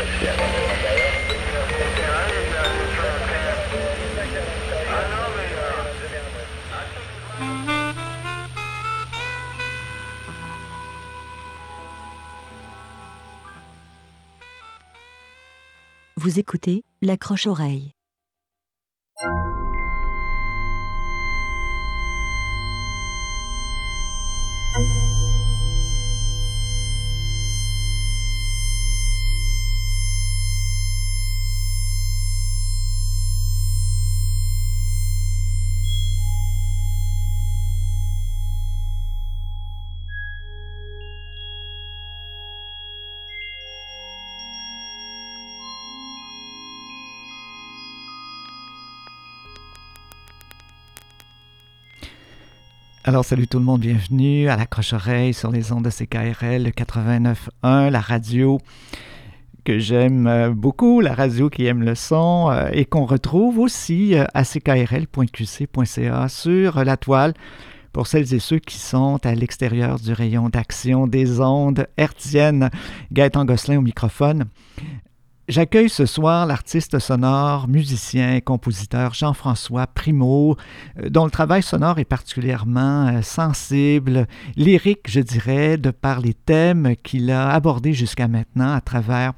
Vous écoutez L'Accroche-Oreille. Alors, salut tout le monde, bienvenue à l'Accroche-Oreille sur les ondes de CKRL 89.1, la radio que j'aime beaucoup, la radio qui aime le son et qu'on retrouve aussi à ckrl.qc.ca sur la toile pour celles et ceux qui sont à l'extérieur du rayon d'action des ondes hertziennes. Gaëtan Gosselin au microphone. J'accueille ce soir l'artiste sonore, musicien et compositeur Jean-François Primeau, dont le travail sonore est particulièrement sensible, lyrique, je dirais, de par les thèmes qu'il a abordés jusqu'à maintenant à travers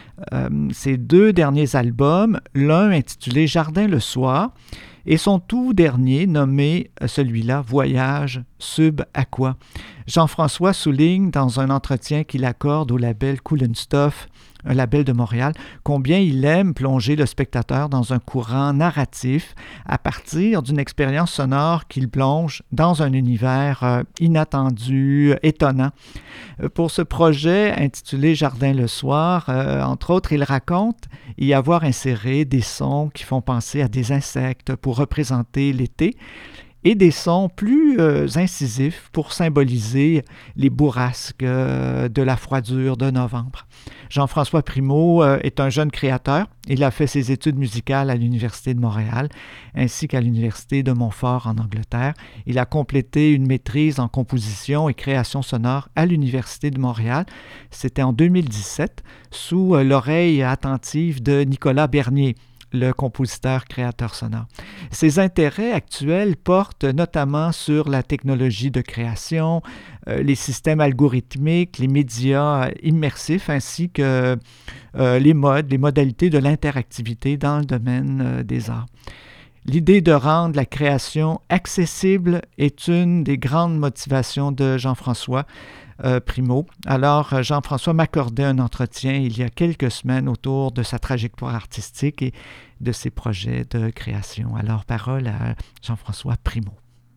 ses deux derniers albums, l'un intitulé Jardin le soir et son tout dernier nommé celui-là Voyage sub-aqua. Jean-François souligne dans un entretien qu'il accorde au label Cool & Stuff, un label de Montréal, combien il aime plonger le spectateur dans un courant narratif à partir d'une expérience sonore qu'il plonge dans un univers inattendu, étonnant. Pour ce projet intitulé Jardin le soir, entre autres, il raconte y avoir inséré des sons qui font penser à des insectes pour représenter l'été, et des sons plus incisifs pour symboliser les bourrasques de la froidure de novembre. Jean-François Primeau est un jeune créateur. Il a fait ses études musicales à l'Université de Montréal ainsi qu'à l'Université de Montfort en Angleterre. Il a complété une maîtrise en composition et création sonore à l'Université de Montréal. C'était en 2017 sous l'oreille attentive de Nicolas Bernier, le compositeur-créateur sonore. Ses intérêts actuels portent notamment sur la technologie de création, les systèmes algorithmiques, les médias immersifs, ainsi que les modalités de l'interactivité dans le domaine des arts. L'idée de rendre la création accessible est une des grandes motivations de Jean-François Primeau. Alors, Jean-François m'accordait un entretien il y a quelques semaines autour de sa trajectoire artistique et de ses projets de création. Alors, parole à Jean-François Primeau.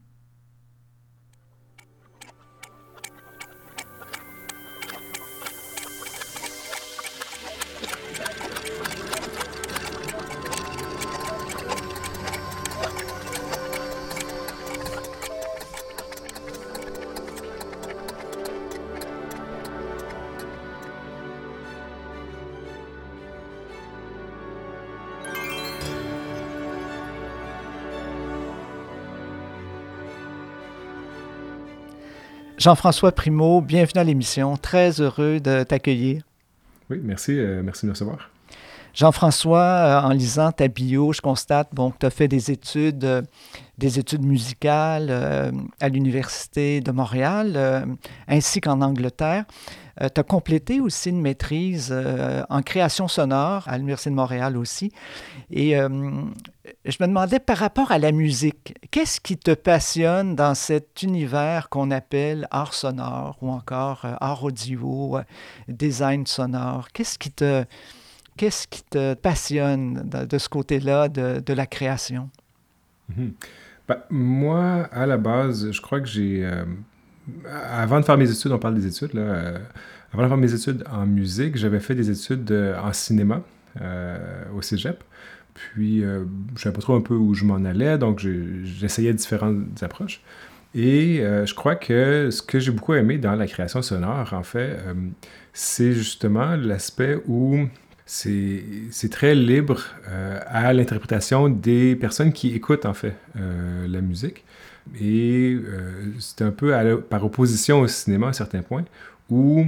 Jean-François Primeau, bienvenue à l'émission. Très heureux de t'accueillir. Oui, merci de me recevoir. Jean-François, en lisant ta bio, je constate que tu as fait des études musicales à l'Université de Montréal, ainsi qu'en Angleterre. Tu as complété aussi une maîtrise en création sonore à l'Université de Montréal aussi. Et je me demandais, par rapport à la musique, qu'est-ce qui te passionne dans cet univers qu'on appelle art sonore ou encore art audio, design sonore? Qu'est-ce qui te passionne de ce côté-là de la création? Mm-hmm. Moi, à la base, je crois que j'ai... avant de faire mes études, on parle des études, là. Avant de faire mes études en musique, j'avais fait des études en cinéma au cégep. Puis, je ne savais pas trop un peu où je m'en allais, donc j'essayais différentes approches. Et je crois que ce que j'ai beaucoup aimé dans la création sonore, en fait, c'est justement l'aspect où c'est très libre à l'interprétation des personnes qui écoutent, en fait, la musique. Et c'est un peu par opposition au cinéma à certains points, où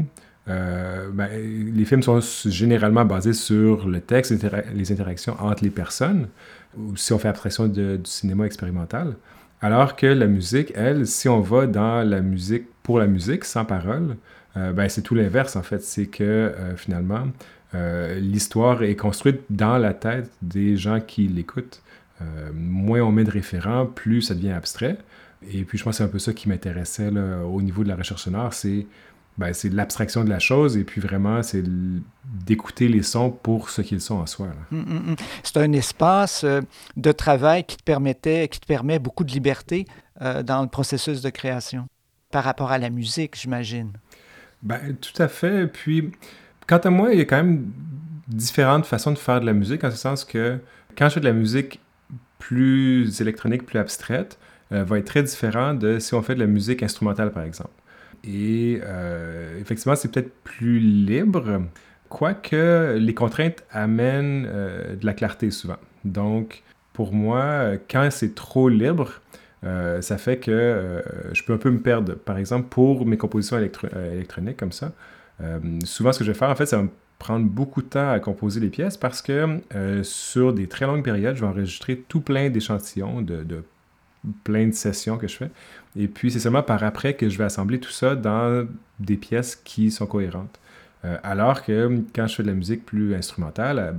les films sont généralement basés sur le texte, les interactions entre les personnes, ou si on fait abstraction du cinéma expérimental. Alors que la musique, elle, si on va dans la musique pour la musique, sans parole, c'est tout l'inverse en fait. C'est que finalement, l'histoire est construite dans la tête des gens qui l'écoutent. Moins on met de référents, plus ça devient abstrait. Et puis je pense que c'est un peu ça qui m'intéressait là, au niveau de la recherche sonore, c'est l'abstraction de la chose et puis vraiment c'est d'écouter les sons pour ce qu'ils sont en soi. Là. C'est un espace de travail qui te permet beaucoup de liberté dans le processus de création par rapport à la musique, j'imagine. Tout à fait. Puis, quant à moi, il y a quand même différentes façons de faire de la musique, en ce sens que quand je fais de la musique plus électronique, plus abstraite, va être très différent de si on fait de la musique instrumentale, par exemple. Et effectivement, c'est peut-être plus libre, quoique les contraintes amènent de la clarté souvent. Donc, pour moi, quand c'est trop libre, ça fait que je peux un peu me perdre. Par exemple, pour mes compositions électroniques comme ça, souvent ce que je vais faire, en fait, ça va me prendre beaucoup de temps à composer les pièces parce que sur des très longues périodes, je vais enregistrer tout plein d'échantillons de plein de sessions que je fais. Et puis, c'est seulement par après que je vais assembler tout ça dans des pièces qui sont cohérentes. Alors que quand je fais de la musique plus instrumentale,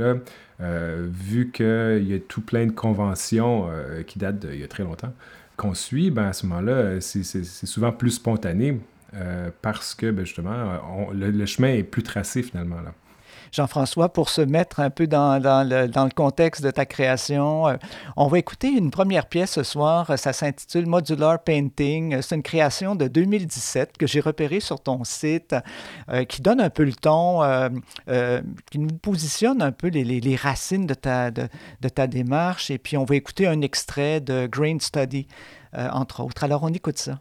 vu qu'il y a tout plein de conventions qui datent d'il y a très longtemps, qu'on suit, à ce moment-là, c'est souvent plus spontané parce que, justement, le chemin est plus tracé finalement, là. Jean-François, pour se mettre un peu dans le contexte de ta création, on va écouter une première pièce ce soir. Ça s'intitule Modular Painting. C'est une création de 2017 que j'ai repérée sur ton site, qui donne un peu le ton, qui nous positionne un peu les racines de ta démarche. Et puis, on va écouter un extrait de Grain Study, entre autres. Alors, on écoute ça.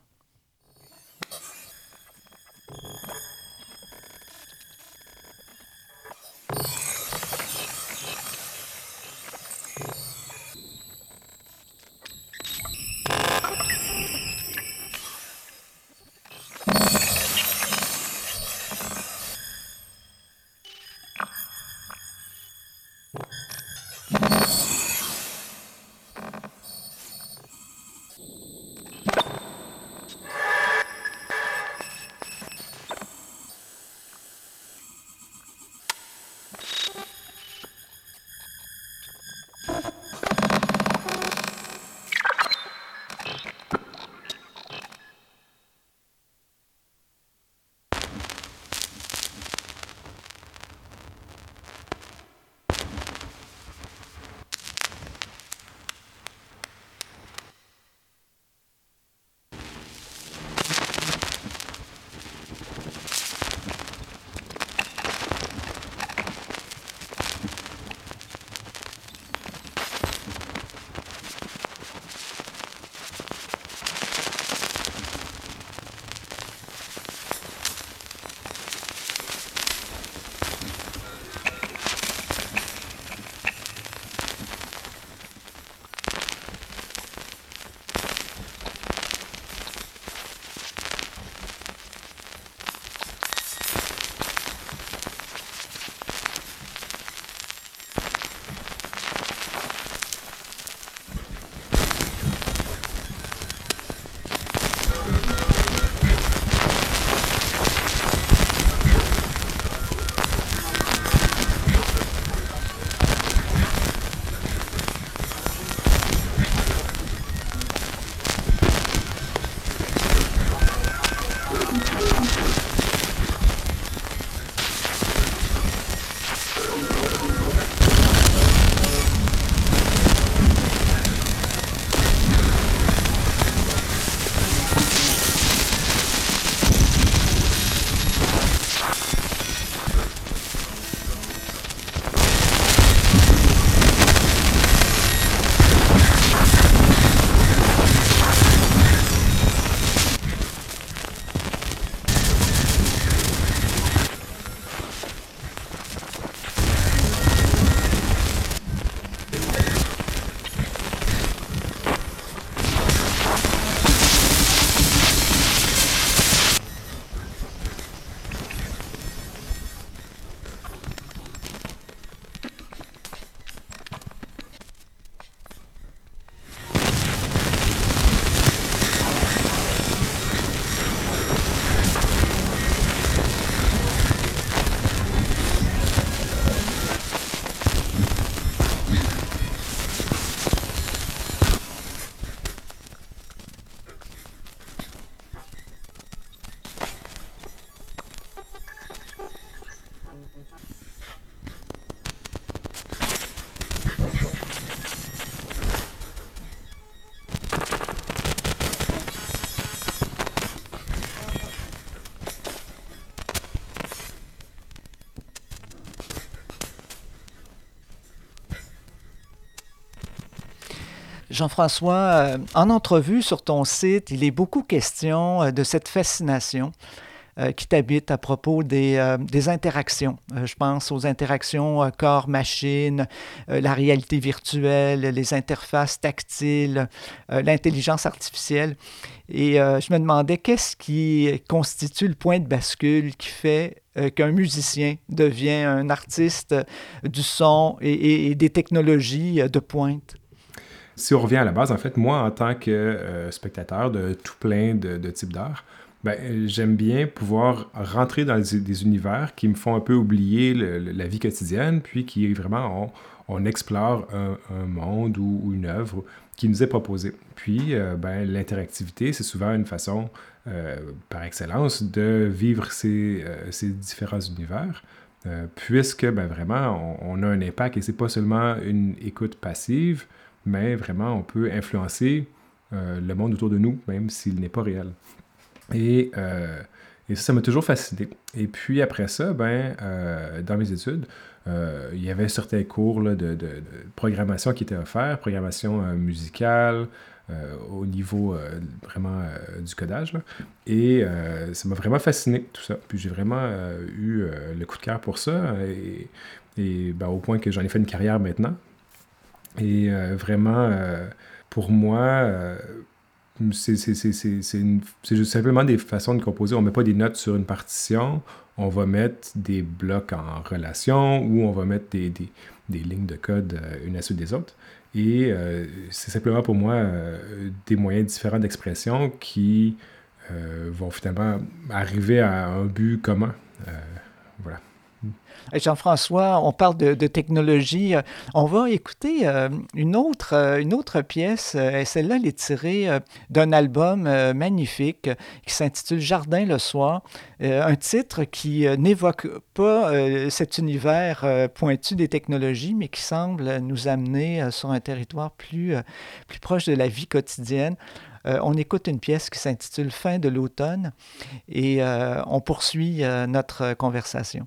Jean-François, en entrevue sur ton site, il est beaucoup question de cette fascination qui t'habite à propos des interactions. Je pense aux interactions corps-machine, la réalité virtuelle, les interfaces tactiles, l'intelligence artificielle. Et je me demandais qu'est-ce qui constitue le point de bascule qui fait qu'un musicien devient un artiste du son et des technologies de pointe. Si on revient à la base, en fait, moi, en tant que spectateur de tout plein de types d'art, ben, j'aime bien pouvoir rentrer dans des univers qui me font un peu oublier la vie quotidienne, puis qui vraiment, on explore un monde ou une œuvre qui nous est proposée. Puis, ben, l'interactivité, c'est souvent une façon, par excellence, de vivre ces différents univers. Puisque ben, vraiment, on a un impact et c'est pas seulement une écoute passive, mais vraiment, on peut influencer le monde autour de nous, même s'il n'est pas réel. Et ça m'a toujours fasciné. Et puis après ça, ben, dans mes études, il y avait certains cours là, de programmation qui étaient offerts, programmation musicale, au niveau vraiment du codage. Là. Et ça m'a vraiment fasciné, tout ça. Puis j'ai vraiment eu le coup de cœur pour ça, et ben, au point que j'en ai fait une carrière maintenant. Et vraiment, pour moi, c'est juste simplement des façons de composer. On ne met pas des notes sur une partition, on va mettre des blocs en relation ou on va mettre des lignes de code une à la suite des autres. Et c'est simplement pour moi des moyens différents d'expression qui vont finalement arriver à un but commun. Voilà. Jean-François, on parle de technologie. On va écouter une autre pièce. Et celle-là, elle est tirée d'un album magnifique qui s'intitule Jardin le soir. Un titre qui n'évoque pas cet univers pointu des technologies, mais qui semble nous amener sur un territoire plus proche de la vie quotidienne. On écoute une pièce qui s'intitule Fin de l'automne et on poursuit notre conversation.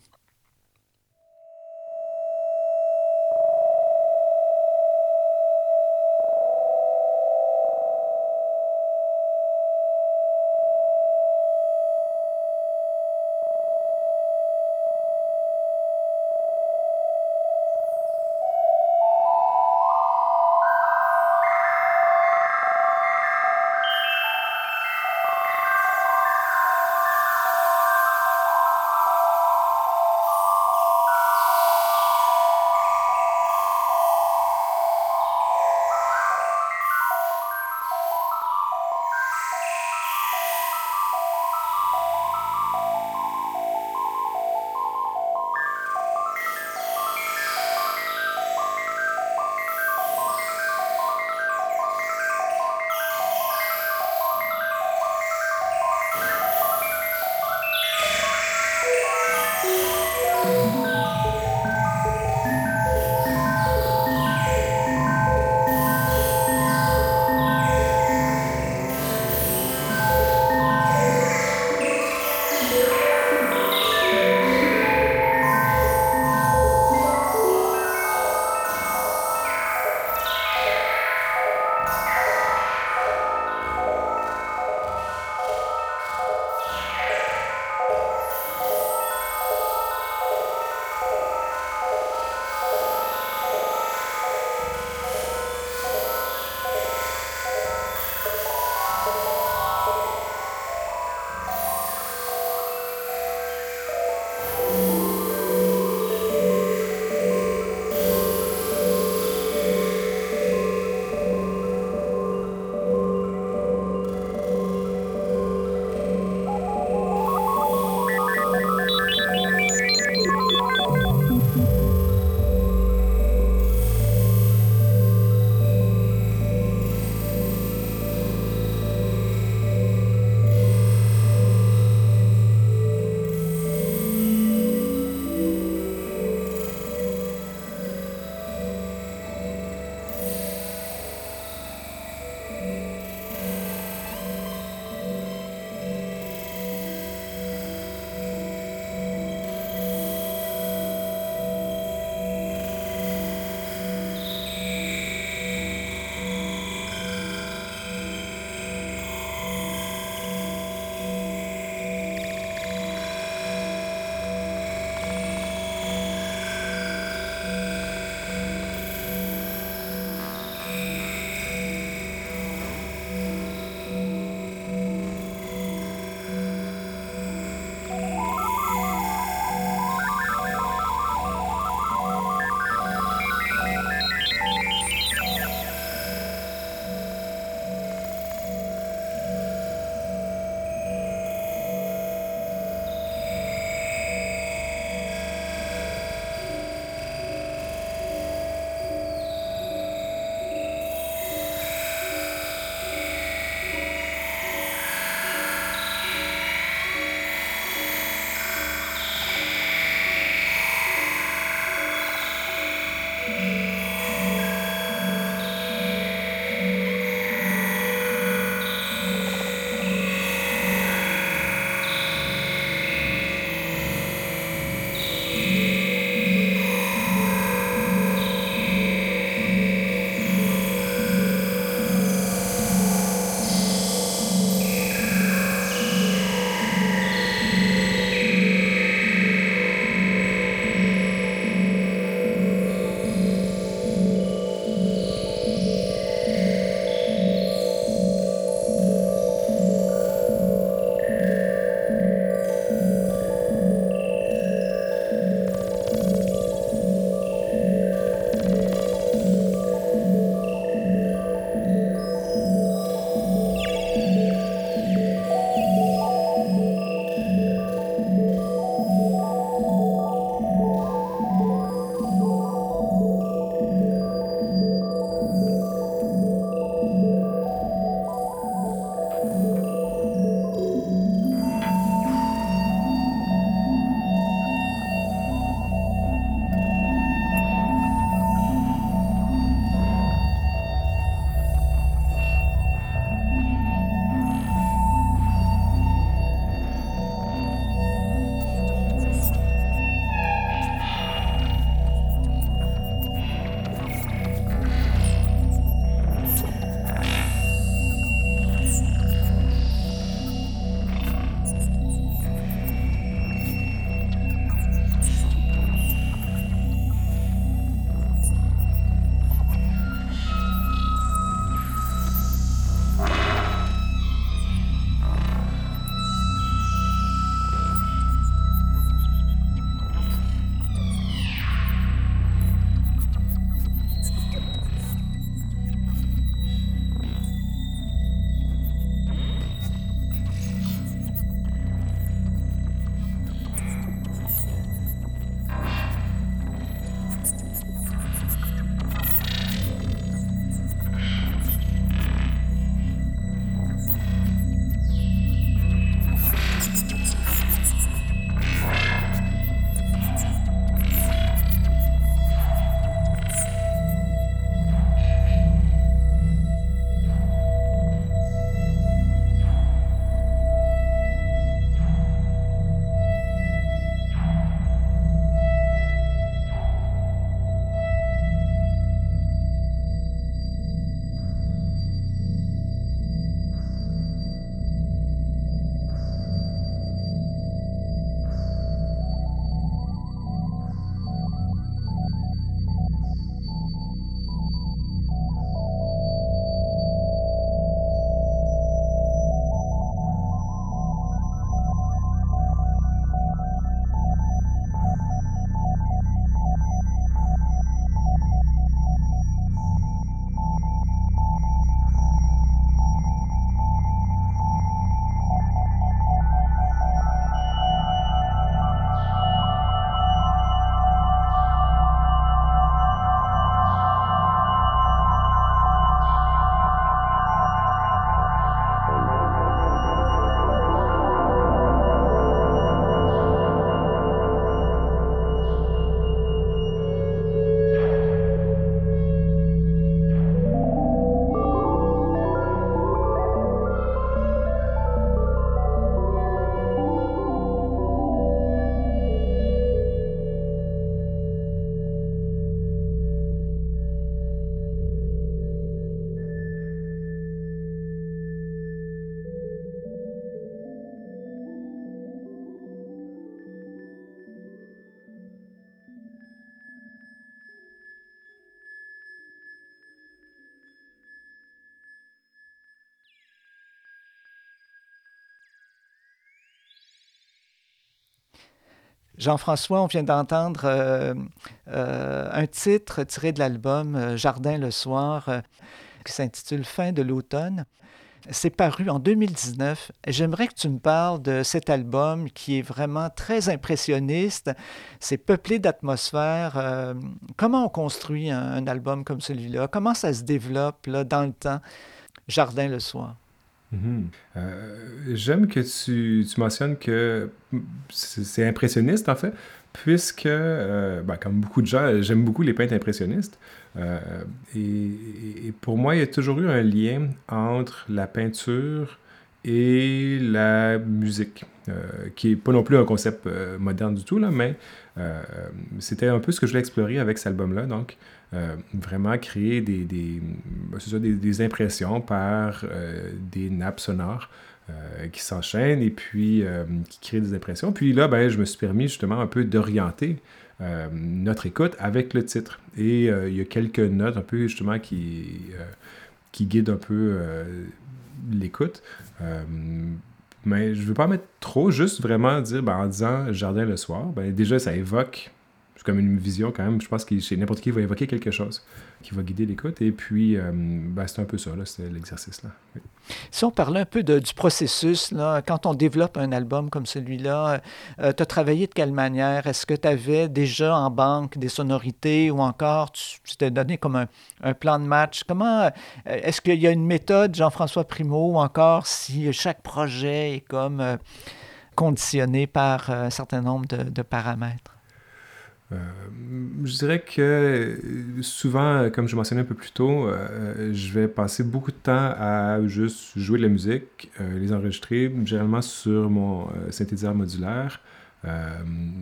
Jean-François, on vient d'entendre un titre tiré de l'album Jardin le soir qui s'intitule Fin de l'automne. C'est paru en 2019. J'aimerais que tu me parles de cet album qui est vraiment très impressionniste. C'est peuplé d'atmosphère. Comment on construit un album comme celui-là? Comment ça se développe là, dans le temps? Jardin le soir. Mhm. J'aime que tu mentionnes que c'est impressionniste, en fait, puisque, comme beaucoup de gens, j'aime beaucoup les peintres impressionnistes. Euh, et pour moi, il y a toujours eu un lien entre la peinture et la musique, qui est pas non plus un concept moderne du tout, là, mais euh, c'était un peu ce que je voulais explorer avec cet album-là. Donc, vraiment créer c'est ça, des impressions par des nappes sonores qui s'enchaînent et puis qui créent des impressions. Puis là, ben, je me suis permis justement un peu d'orienter notre écoute avec le titre. Et il y a quelques notes un peu justement qui guident un peu l'écoute. Mais je ne veux pas en mettre trop, juste vraiment dire, ben, en disant Jardin le soir, ben, déjà ça évoque, c'est comme une vision quand même, je pense que chez n'importe qui va évoquer quelque chose qui va guider l'écoute. Et puis, ben, c'est un peu ça, là, c'est l'exercice là. Oui. Si on parlait un peu du processus, là, quand on développe un album comme celui-là, tu as travaillé de quelle manière? Est-ce que tu avais déjà en banque des sonorités ou encore tu t'es donné comme un plan de match? Comment, est-ce qu'il y a une méthode, Jean-François Primeau, ou encore si chaque projet est comme conditionné par un certain nombre de paramètres? Euh, je dirais que souvent, comme je mentionnais un peu plus tôt, je vais passer beaucoup de temps à juste jouer de la musique, les enregistrer, généralement sur mon synthétiseur modulaire euh,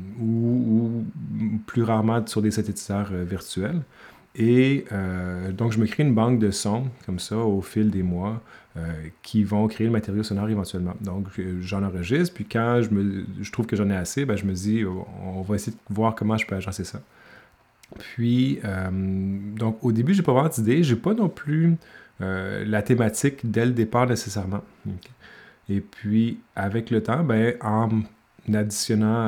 ou plus rarement sur des synthétiseurs virtuels. Et donc, je me crée une banque de sons comme ça au fil des mois qui vont créer le matériau sonore éventuellement. Donc, j'en enregistre, puis quand je trouve que j'en ai assez, ben, je me dis, on va essayer de voir comment je peux agencer ça. Puis, donc, au début, j'ai pas vraiment d'idée. J'ai pas non plus la thématique dès le départ nécessairement. Okay. Et puis, avec le temps, ben, en additionnant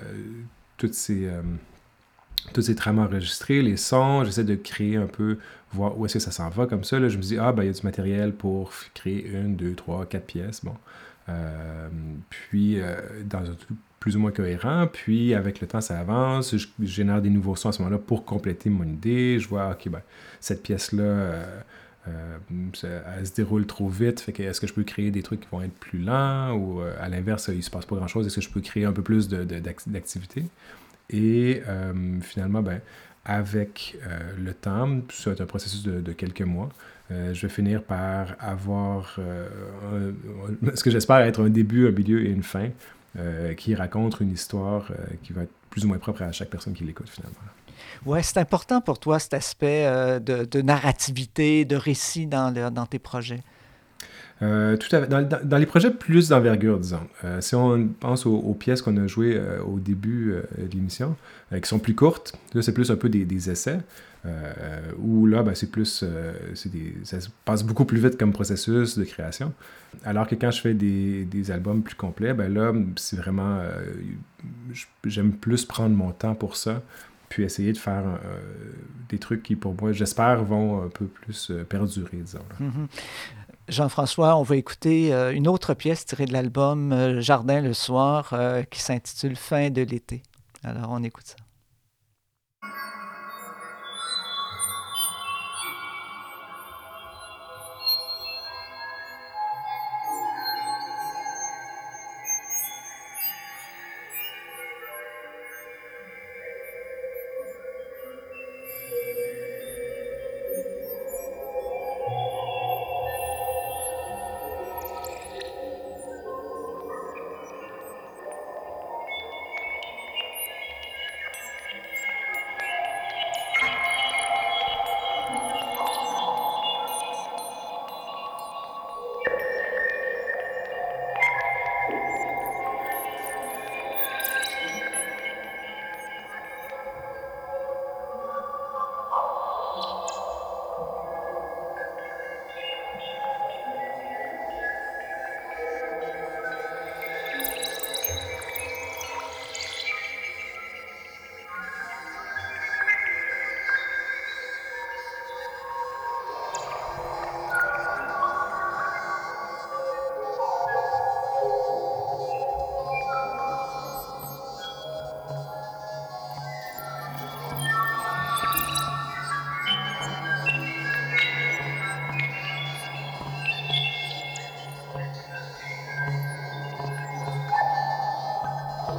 toutes ces trames enregistrées, les sons, j'essaie de créer un peu, voir où est-ce que ça s'en va comme ça. Là, je me dis, ah, ben, il y a du matériel pour créer une, deux, trois, quatre pièces. Bon. Puis, dans un truc plus ou moins cohérent. Puis, avec le temps, ça avance. Je génère des nouveaux sons à ce moment-là pour compléter mon idée. Je vois, OK, ben, cette pièce-là, elle se déroule trop vite. Fait que, est-ce que je peux créer des trucs qui vont être plus lents ou à l'inverse, il se passe pas grand-chose? Est-ce que je peux créer un peu plus d'activité? Et finalement, ben, avec le temps, c'est un processus de quelques mois, je vais finir par avoir ce que j'espère être un début, un milieu et une fin qui raconte une histoire qui va être plus ou moins propre à chaque personne qui l'écoute finalement. Oui, c'est important pour toi cet aspect de narrativité, de récit dans tes projets. Tout à fait. Dans les projets plus d'envergure, disons. Si on pense aux pièces qu'on a jouées au début de l'émission, qui sont plus courtes, là, c'est plus un peu des essais, où là, ben, c'est plus... ça se passe beaucoup plus vite comme processus de création. Alors que quand je fais des albums plus complets, ben là, c'est vraiment... j'aime plus prendre mon temps pour ça, puis essayer de faire des trucs qui, pour moi, j'espère, vont un peu plus perdurer, disons. Mm-hmm. Jean-François, on va écouter une autre pièce tirée de l'album Jardin le soir qui s'intitule Fin de l'été. Alors, on écoute ça.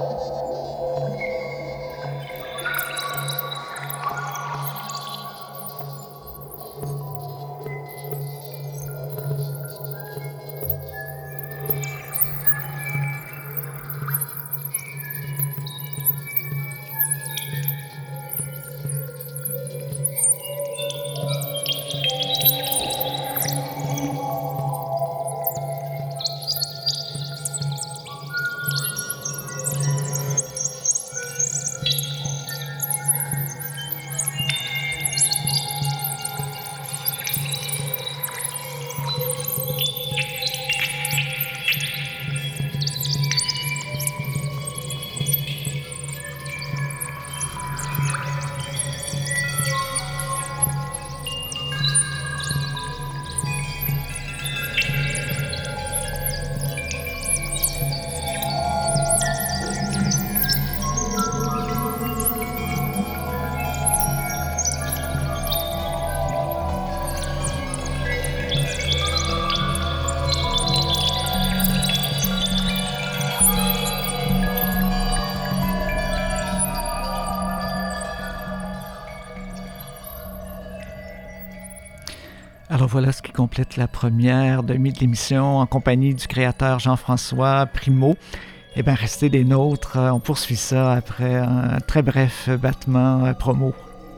Alors voilà ce qui complète la première demi de l'émission en compagnie du créateur Jean-François Primeau. Eh bien, restez des nôtres, on poursuit ça après un très bref battement promo.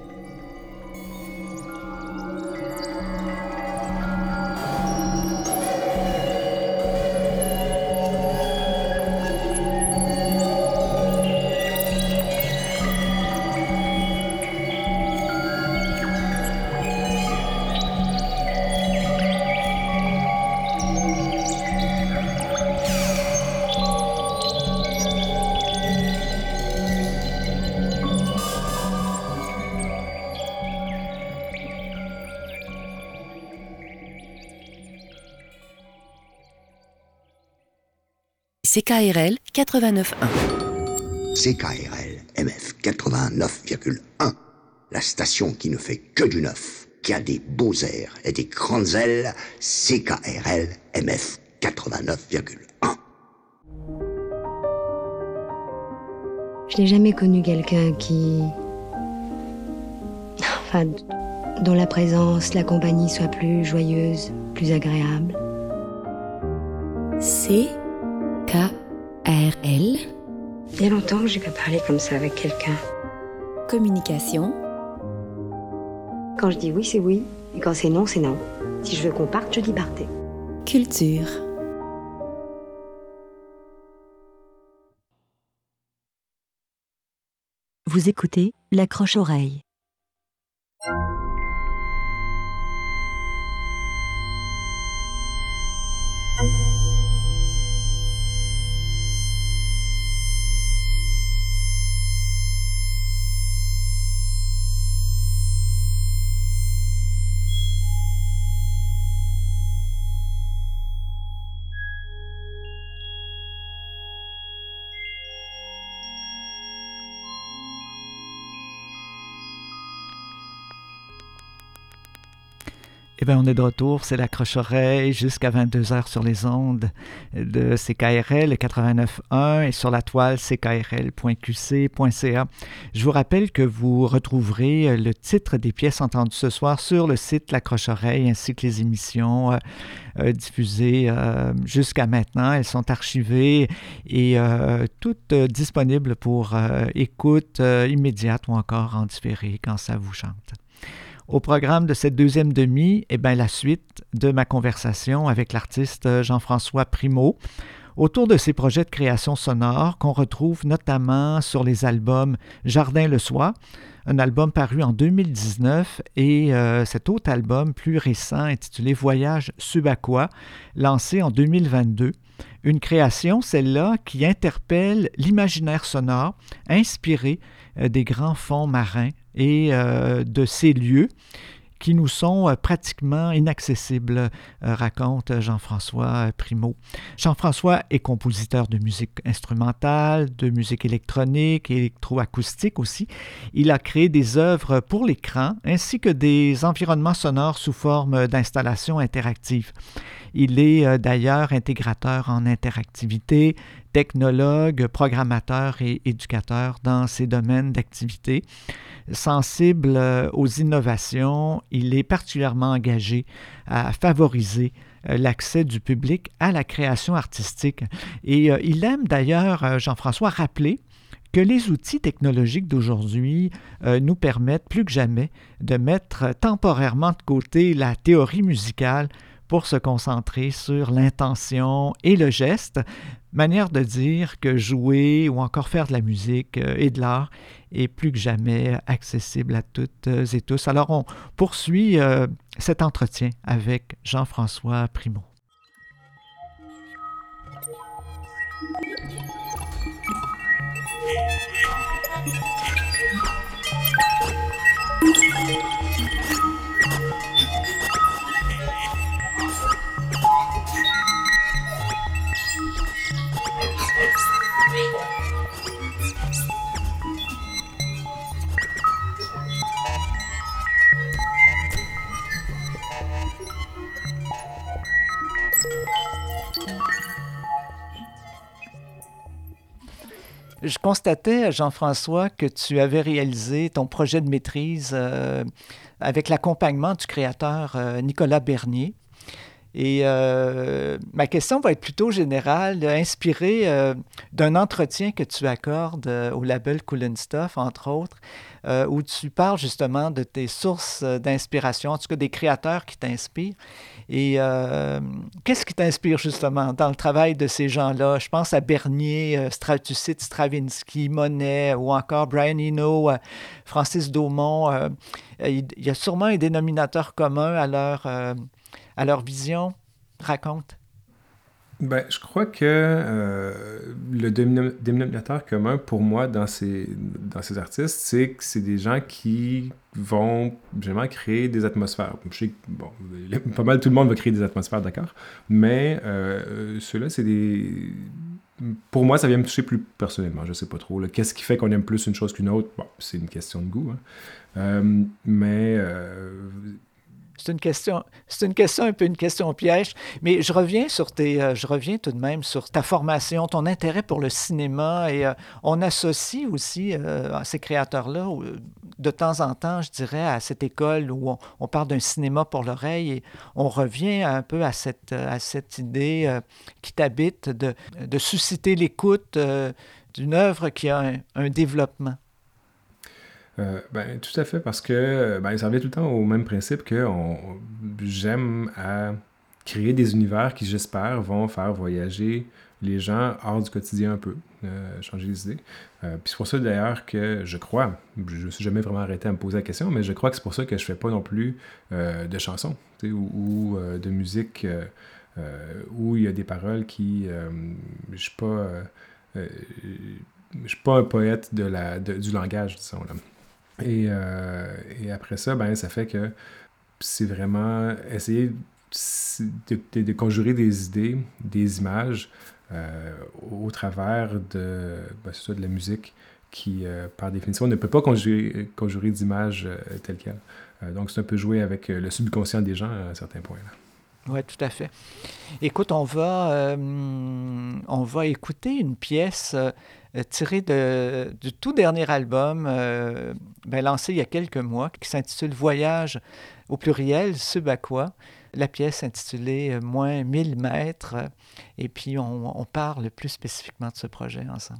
CKRL 89.1. CKRL MF 89,1. La station qui ne fait que du neuf, qui a des beaux airs et des grandes ailes. CKRL MF 89,1. Je n'ai jamais connu quelqu'un qui... Enfin, dont la présence, la compagnie soit plus joyeuse, plus agréable. CKRL. Il y a longtemps que j'ai pas parlé comme ça avec quelqu'un. Communication. Quand je dis oui, c'est oui. Et quand c'est non, c'est non. Si je veux qu'on parte, je dis partez. Culture. Vous écoutez l'accroche-oreille. Eh bien, on est de retour, c'est l'accroche-oreille jusqu'à 22h sur les ondes de CKRL 89.1 et sur la toile ckrl.qc.ca. Je vous rappelle que vous retrouverez le titre des pièces entendues ce soir sur le site l'accroche-oreille ainsi que les émissions diffusées jusqu'à maintenant. Elles sont archivées et toutes disponibles pour écoute immédiate ou encore en différé quand ça vous chante. Au programme de cette deuxième demi, eh bien, la suite de ma conversation avec l'artiste Jean-François Primeau autour de ses projets de création sonore qu'on retrouve notamment sur les albums Jardin le soir, un album paru en 2019 et cet autre album plus récent intitulé Voyage subaquois, lancé en 2022. Une création, celle-là, qui interpelle l'imaginaire sonore inspiré des grands fonds marins et de ces lieux qui nous sont pratiquement inaccessibles, raconte Jean-François Primeau. Jean-François est compositeur de musique instrumentale, de musique électronique et électroacoustique aussi. Il a créé des œuvres pour l'écran ainsi que des environnements sonores sous forme d'installations interactives. Il est d'ailleurs intégrateur en interactivité, technologue, programmateur et éducateur dans ses domaines d'activité. Sensible aux innovations, il est particulièrement engagé à favoriser l'accès du public à la création artistique. Et il aime d'ailleurs, Jean-François, rappeler que les outils technologiques d'aujourd'hui nous permettent plus que jamais de mettre temporairement de côté la théorie musicale pour se concentrer sur l'intention et le geste, manière de dire que jouer ou encore faire de la musique et de l'art est plus que jamais accessible à toutes et tous. Alors on poursuit cet entretien avec Jean-François Primeau. Je constatais, Jean-François, que tu avais réalisé ton projet de maîtrise avec l'accompagnement du créateur Nicolas Bernier. Et ma question va être plutôt générale, inspirée d'un entretien que tu accordes au label Cool & Stuff, entre autres, où tu parles justement de tes sources d'inspiration, en tout cas des créateurs qui t'inspirent. Et qu'est-ce qui t'inspire justement dans le travail de ces gens-là? Je pense à Bernier, Stratucite, Stravinsky, Monet ou encore Brian Eno, Francis Daumont. Il y a sûrement un dénominateur commun à leur vision. Raconte. Ben, je crois que le dénominateur commun pour moi dans ces artistes, c'est que c'est des gens qui vont généralement créer des atmosphères. Je sais que, bon, pas mal tout le monde va créer des atmosphères, d'accord, mais ceux-là, c'est des... Pour moi, ça vient me toucher plus personnellement, je sais pas trop. Là. Qu'est-ce qui fait qu'on aime plus une chose qu'une autre? Bon, c'est une question de goût, hein. C'est une question un peu une question piège, mais je reviens tout de même sur ta formation, ton intérêt pour le cinéma, et on associe aussi ces créateurs-là de temps en temps, je dirais, à cette école où on parle d'un cinéma pour l'oreille, et on revient un peu à cette idée qui t'habite de susciter l'écoute d'une œuvre qui a un développement. Ben, tout à fait, parce que ça revient tout le temps au même principe que j'aime à créer des univers qui, j'espère, vont faire voyager les gens hors du quotidien un peu, changer les idées. Puis c'est pour ça d'ailleurs que je crois, je ne me suis jamais vraiment arrêté à me poser la question, mais je crois que c'est pour ça que je ne fais pas non plus de chansons ou de musique où il y a des paroles qui... je ne suis pas un poète du langage, disons, là. Et après ça, ça fait que c'est vraiment essayer de conjurer des idées, des images au travers de la musique qui, par définition, ne peut pas conjurer d'images telles quelles. Donc, c'est un peu jouer avec le subconscient des gens à un certain point. Oui, tout à fait. Écoute, on va écouter une pièce tirée du tout dernier album lancé il y a quelques mois, qui s'intitule « Voyage » au pluriel, Subaqua. La pièce intitulée « Moins 1000 mètres ». Et puis, on parle plus spécifiquement de ce projet ensemble.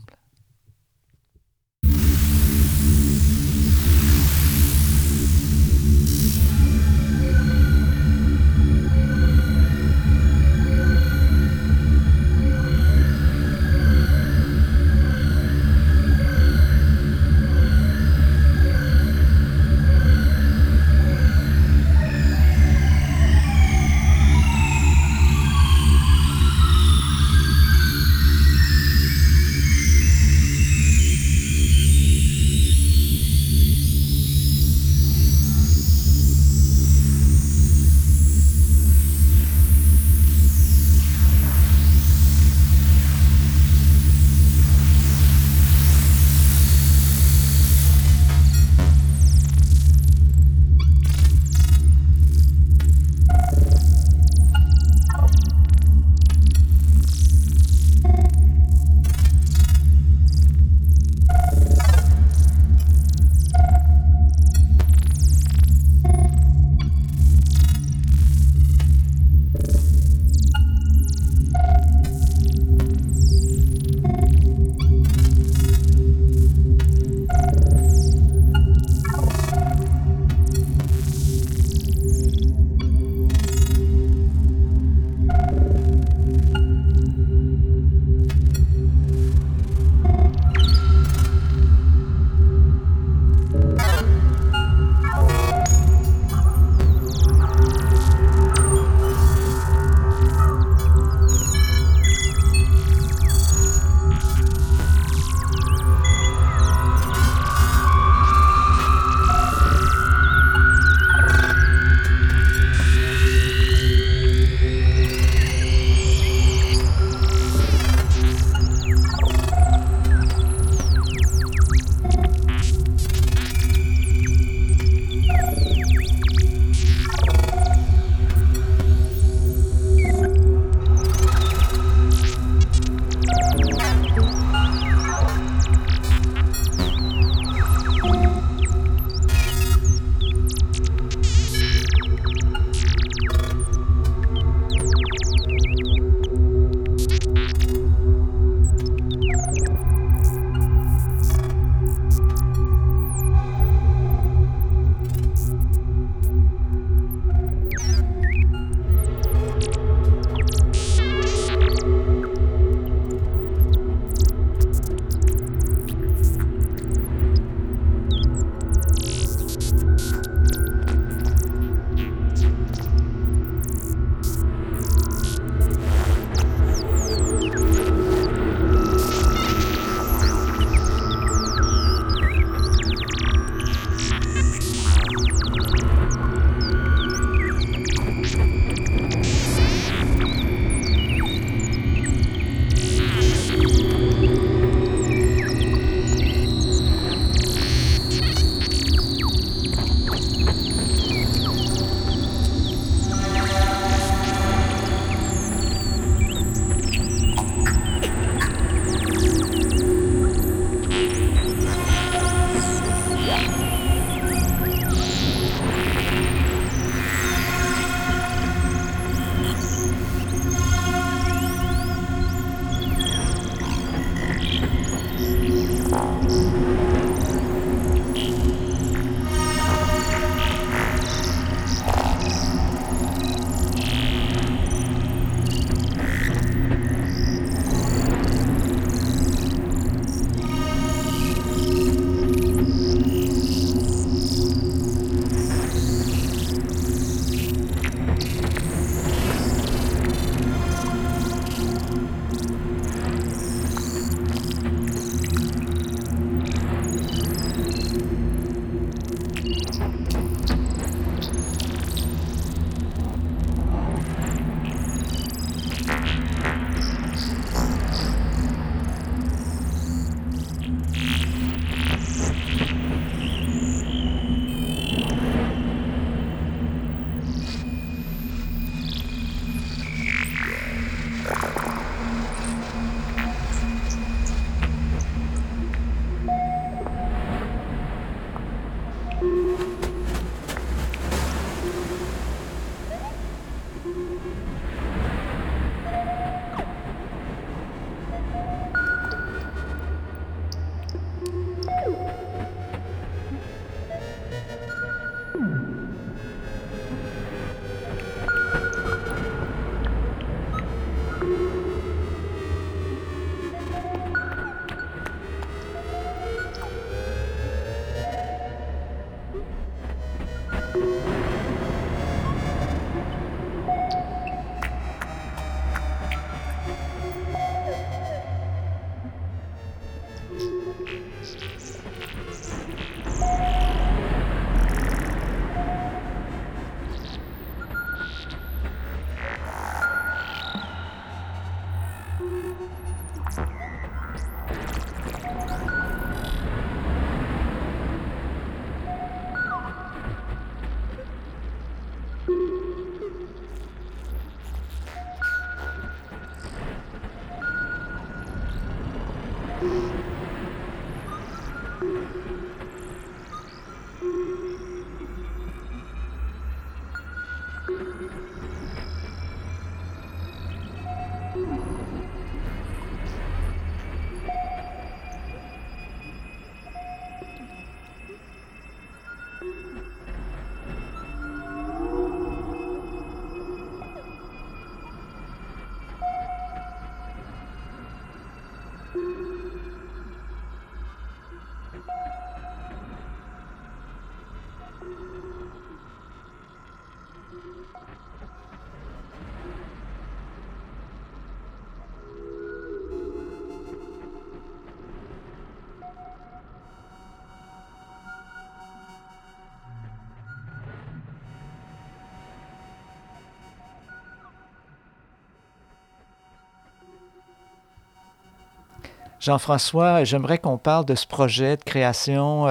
Jean-François, j'aimerais qu'on parle de ce projet de création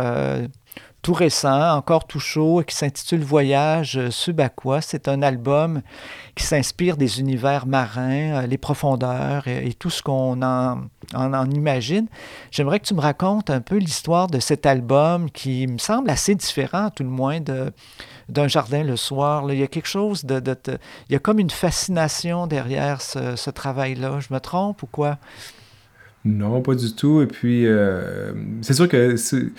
tout récent, encore tout chaud, qui s'intitule Voyage sub aqua. C'est un album qui s'inspire des univers marins, les profondeurs et tout ce qu'on en imagine. J'aimerais que tu me racontes un peu l'histoire de cet album qui me semble assez différent, tout le moins, d'un jardin le soir. Là, il y a quelque chose il y a comme une fascination derrière ce travail-là. Je me trompe ou quoi? Non, pas du tout. Et puis, c'est sûr que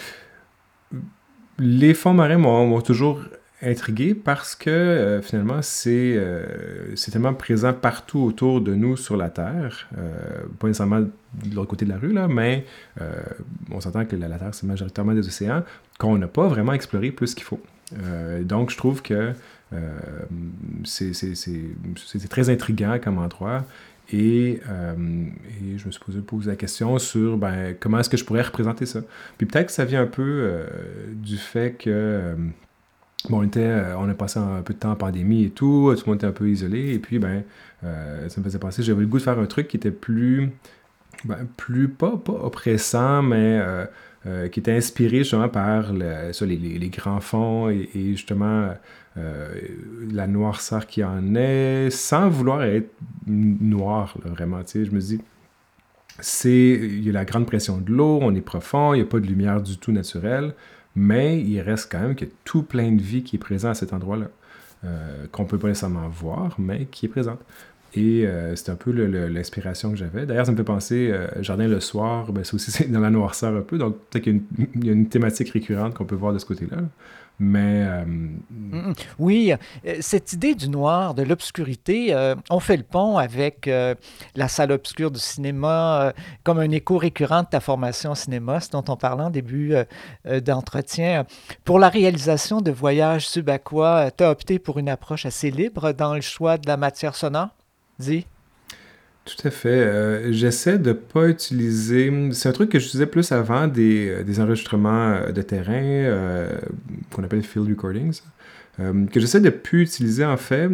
les fonds marins m'ont toujours intrigué parce que finalement, c'est tellement présent partout autour de nous sur la Terre. Pas nécessairement de l'autre côté de la rue, là, mais on s'entend que la Terre, c'est majoritairement des océans qu'on n'a pas vraiment exploré plus qu'il faut. Donc, je trouve que c'est très intriguant comme endroit. Et je me suis posé la question sur comment est-ce que je pourrais représenter ça. Puis peut-être que ça vient un peu du fait que on a passé un peu de temps en pandémie et tout le monde était un peu isolé, et puis ça me faisait penser, j'avais le goût de faire un truc qui était plus pas oppressant, mais qui était inspiré justement par les grands fonds et justement la noirceur qui en est, sans vouloir être noir, là, vraiment. Tu sais, je me dis, il y a la grande pression de l'eau, on est profond, il n'y a pas de lumière du tout naturelle, mais il reste quand même qu'il y a tout plein de vie qui est présent à cet endroit-là, qu'on ne peut pas nécessairement voir, mais qui est présente. Et c'est un peu l'inspiration que j'avais. D'ailleurs, ça me fait penser, Jardin le soir, ben, c'est aussi c'est dans la noirceur un peu, donc peut-être qu'il y a une thématique récurrente qu'on peut voir de ce côté-là. Mais... Oui, cette idée du noir, de l'obscurité, on fait le pont avec la salle obscure du cinéma, comme un écho récurrent de ta formation au cinéma, ce dont on parlait en début d'entretien. Pour la réalisation de Voyages subaquois, tu as opté pour une approche assez libre dans le choix de la matière sonore? Dis. Tout à fait. J'essaie de pas utiliser... C'est un truc que j'utilisais plus avant des enregistrements de terrain, qu'on appelle field recordings, que j'essaie de plus utiliser en fait,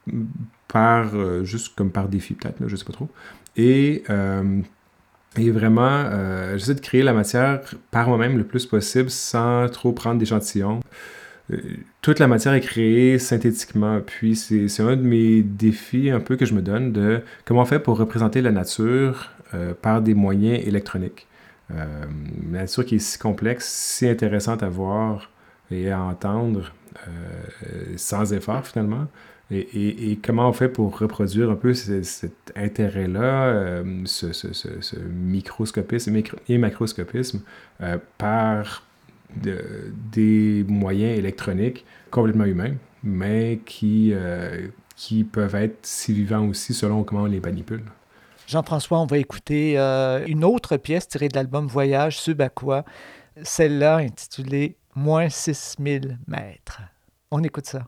juste comme par défi peut-être, là, je sais pas trop. Et vraiment, j'essaie de créer la matière par moi-même le plus possible sans trop prendre d'échantillons. Toute la matière est créée synthétiquement, puis c'est un de mes défis un peu que je me donne de comment on fait pour représenter la nature par des moyens électroniques. La nature qui est si complexe, si intéressante à voir et à entendre sans effort finalement. Et comment on fait pour reproduire un peu cet intérêt-là, ce microscopisme et macroscopisme par des moyens électroniques complètement humains, mais qui peuvent être si vivants aussi selon comment on les manipule. Jean-François, on va écouter une autre pièce tirée de l'album Voyage subaquois, celle-là intitulée « Moins 6000 mètres ». On écoute ça.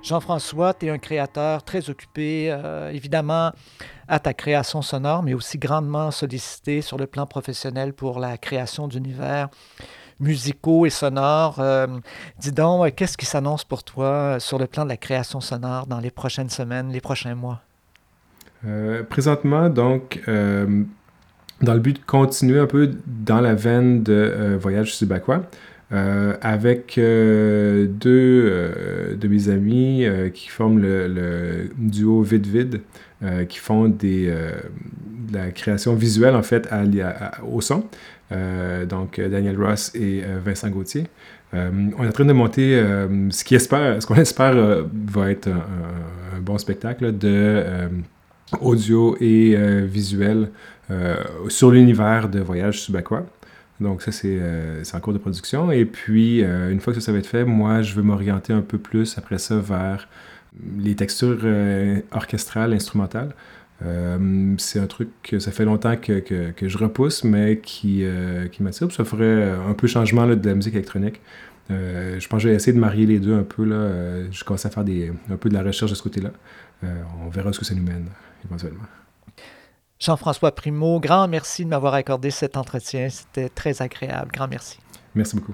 Jean-François, tu es un créateur très occupé, évidemment, à ta création sonore, mais aussi grandement sollicité sur le plan professionnel pour la création d'univers musicaux et sonores. Dis donc, qu'est-ce qui s'annonce pour toi sur le plan de la création sonore dans les prochaines semaines, les prochains mois? Présentement, donc, dans le but de continuer un peu dans la veine de Voyage subaquois, avec deux de mes amis qui forment le duo Vide-Vide, qui font de la création visuelle, en fait, au son. Donc, Daniel Ross et Vincent Gauthier. On est en train de monter ce qu'on espère va être un bon spectacle de audio et visuel sur l'univers de Voyage subaquois. Donc ça, c'est en cours de production. Et puis, une fois que ça va être fait, moi, je veux m'orienter un peu plus après ça vers les textures orchestrales, instrumentales. C'est un truc que ça fait longtemps que je repousse, mais qui m'attire. Ça ferait un peu changement là, de la musique électronique. Je pense que je vais essayer de marier les deux un peu. Là. Je commence à faire un peu de la recherche de ce côté-là. On verra ce que ça nous mène, éventuellement. Jean-François Primeau, grand merci de m'avoir accordé cet entretien. C'était très agréable. Grand merci. Merci beaucoup.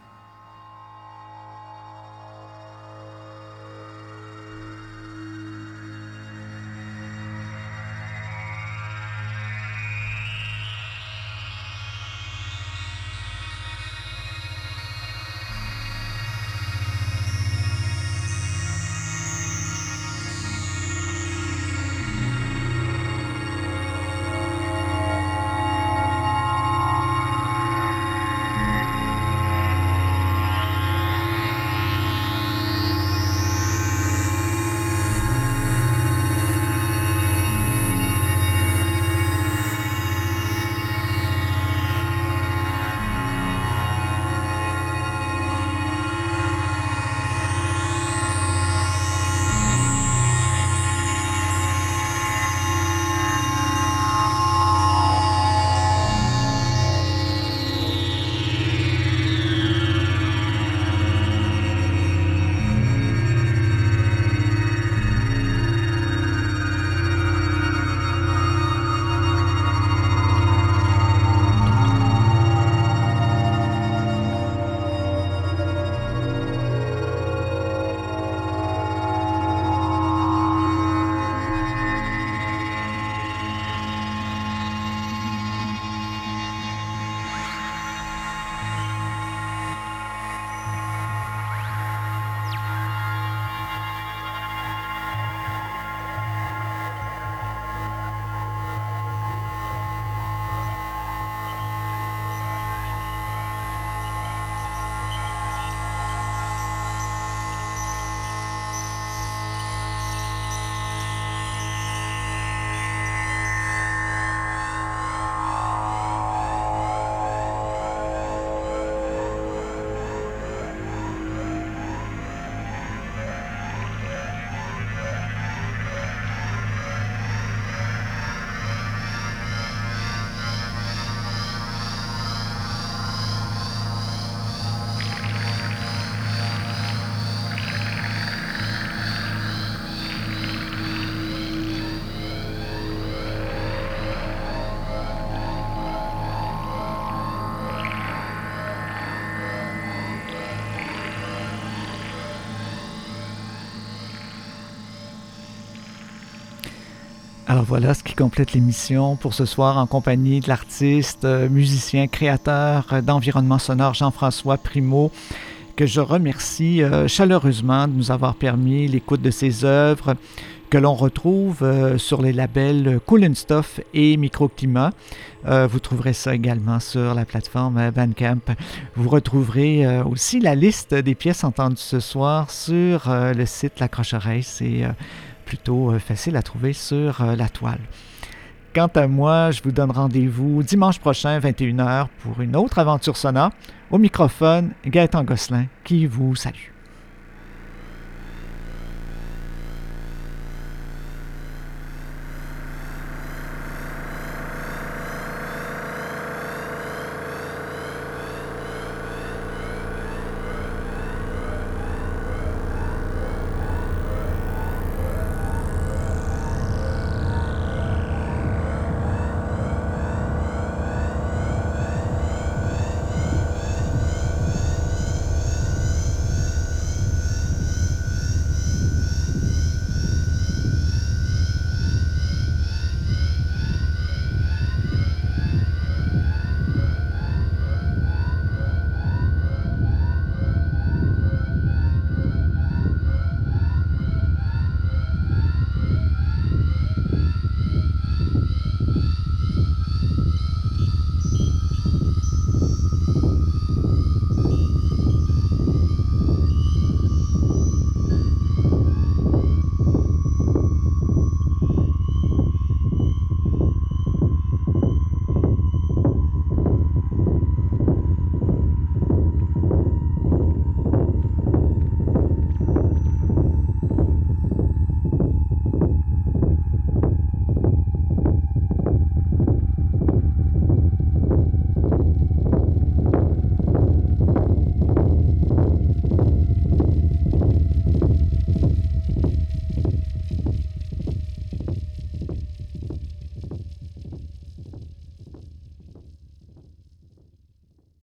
Alors voilà ce qui complète l'émission pour ce soir en compagnie de l'artiste, musicien, créateur d'environnement sonore Jean-François Primeau, que je remercie chaleureusement de nous avoir permis l'écoute de ses œuvres que l'on retrouve sur les labels Cool & Stuff et Microclimat. Vous trouverez ça également sur la plateforme Bandcamp. Vous retrouverez aussi la liste des pièces entendues ce soir sur le site La Croche-Oreille. C'est plutôt facile à trouver sur la toile. Quant à moi, je vous donne rendez-vous dimanche prochain, 21h, pour une autre aventure sonore. Au microphone, Gaëtan Gosselin qui vous salue.